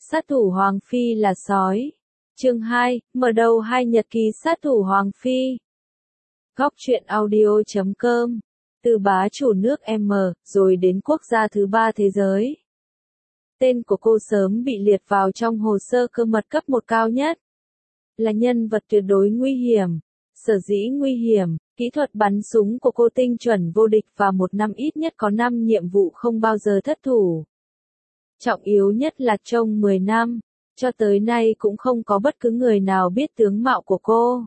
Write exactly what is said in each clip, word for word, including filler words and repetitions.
sát thủ Hoàng Phi là sói. Chương hai, mở đầu hai nhật ký sát thủ Hoàng Phi. Góc truyện audio chấm com. Từ bá chủ nước M, rồi đến quốc gia thứ ba thế giới. Tên của cô sớm bị liệt vào trong hồ sơ cơ mật cấp một cao nhất. Là nhân vật tuyệt đối nguy hiểm. Sở dĩ nguy hiểm, kỹ thuật bắn súng của cô tinh chuẩn vô địch và một năm ít nhất có năm nhiệm vụ không bao giờ thất thủ. Trọng yếu nhất là trong mười năm, cho tới nay cũng không có bất cứ người nào biết tướng mạo của cô.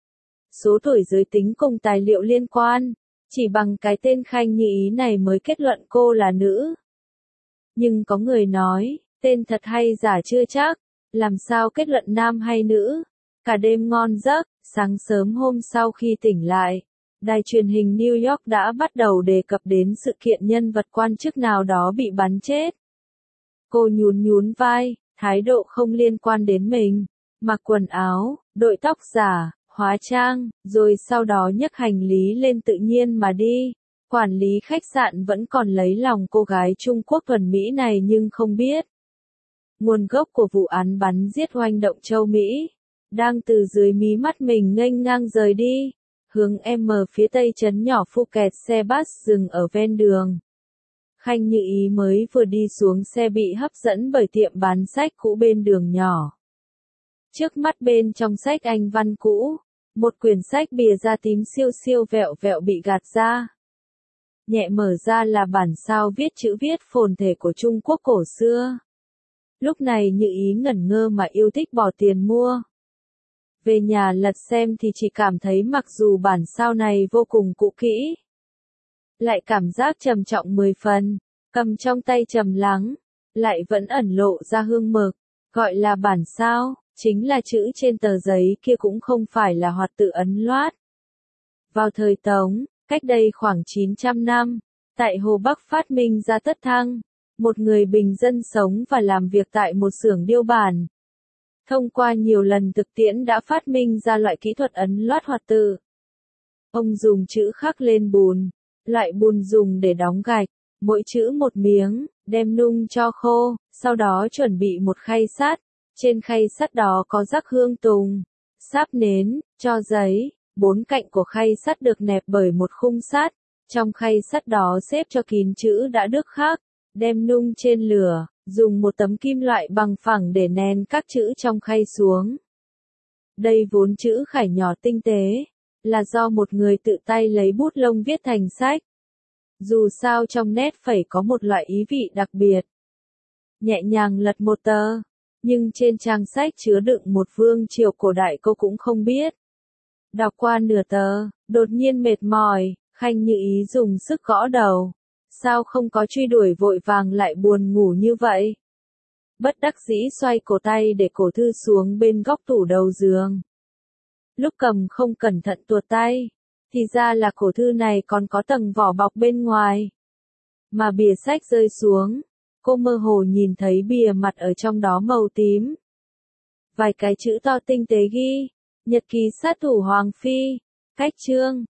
Số tuổi giới tính cùng tài liệu liên quan, chỉ bằng cái tên Khanh Như Ý này mới kết luận cô là nữ. Nhưng có người nói, tên thật hay giả chưa chắc, làm sao kết luận nam hay nữ. Cả đêm ngon giấc, sáng sớm hôm sau khi tỉnh lại, đài truyền hình New York đã bắt đầu đề cập đến sự kiện nhân vật quan chức nào đó bị bắn chết. Cô nhún nhún vai, thái độ không liên quan đến mình, mặc quần áo, đội tóc giả, hóa trang, rồi sau đó nhấc hành lý lên tự nhiên mà đi. Quản lý khách sạn vẫn còn lấy lòng cô gái Trung Quốc thuần Mỹ này nhưng không biết nguồn gốc của vụ án bắn giết oanh động châu Mỹ. Đang từ dưới mí mắt mình nghênh ngang rời đi, hướng M phía tây trấn nhỏ Phuket, xe bus dừng ở ven đường. Khanh Như Ý mới vừa đi xuống xe bị hấp dẫn bởi tiệm bán sách cũ bên đường nhỏ. Trước mắt bên trong sách Anh văn cũ, một quyển sách bìa da tím siêu siêu vẹo vẹo bị gạt ra. Nhẹ mở ra là bản sao viết chữ viết phồn thể của Trung Quốc cổ xưa. Lúc này Như Ý ngẩn ngơ mà yêu thích bỏ tiền mua. Về nhà lật xem thì chỉ cảm thấy mặc dù bản sao này vô cùng cũ kỹ, lại cảm giác trầm trọng mười phần, cầm trong tay trầm lắng, lại vẫn ẩn lộ ra hương mực, gọi là bản sao, chính là chữ trên tờ giấy kia cũng không phải là hoạt tự ấn loát. Vào thời Tống, cách đây khoảng chín trăm năm, tại Hồ Bắc phát minh ra Tất Thăng, một người bình dân sống và làm việc tại một xưởng điêu bản. Thông qua nhiều lần thực tiễn đã phát minh ra loại kỹ thuật ấn loát hoạt tự. Ông dùng chữ khắc lên bùn, loại bùn dùng để đóng gạch, mỗi chữ một miếng, đem nung cho khô, sau đó chuẩn bị một khay sắt. Trên khay sắt đó có rắc hương tùng, sáp nến, tro giấy, bốn cạnh của khay sắt được nẹp bởi một khung sắt. Trong khay sắt đó xếp cho kín chữ đã được khắc, đem nung trên lửa. Dùng một tấm kim loại bằng phẳng để nén các chữ trong khay xuống. Đây vốn chữ khải nhỏ tinh tế, là do một người tự tay lấy bút lông viết thành sách. Dù sao trong nét phẩy có một loại ý vị đặc biệt. Nhẹ nhàng lật một tờ, nhưng trên trang sách chứa đựng một vương triều cổ đại cô cũng không biết. Đọc qua nửa tờ, đột nhiên mệt mỏi, Khanh Như Ý dùng sức gõ đầu. Sao không có truy đuổi vội vàng lại buồn ngủ như vậy? Bất đắc dĩ xoay cổ tay để cổ thư xuống bên góc tủ đầu giường. Lúc cầm không cẩn thận tuột tay, thì ra là cổ thư này còn có tầng vỏ bọc bên ngoài. Mà bìa sách rơi xuống, cô mơ hồ nhìn thấy bìa mặt ở trong đó màu tím. Vài cái chữ to tinh tế ghi, nhật ký sát thủ Hoàng Phi, cách chương,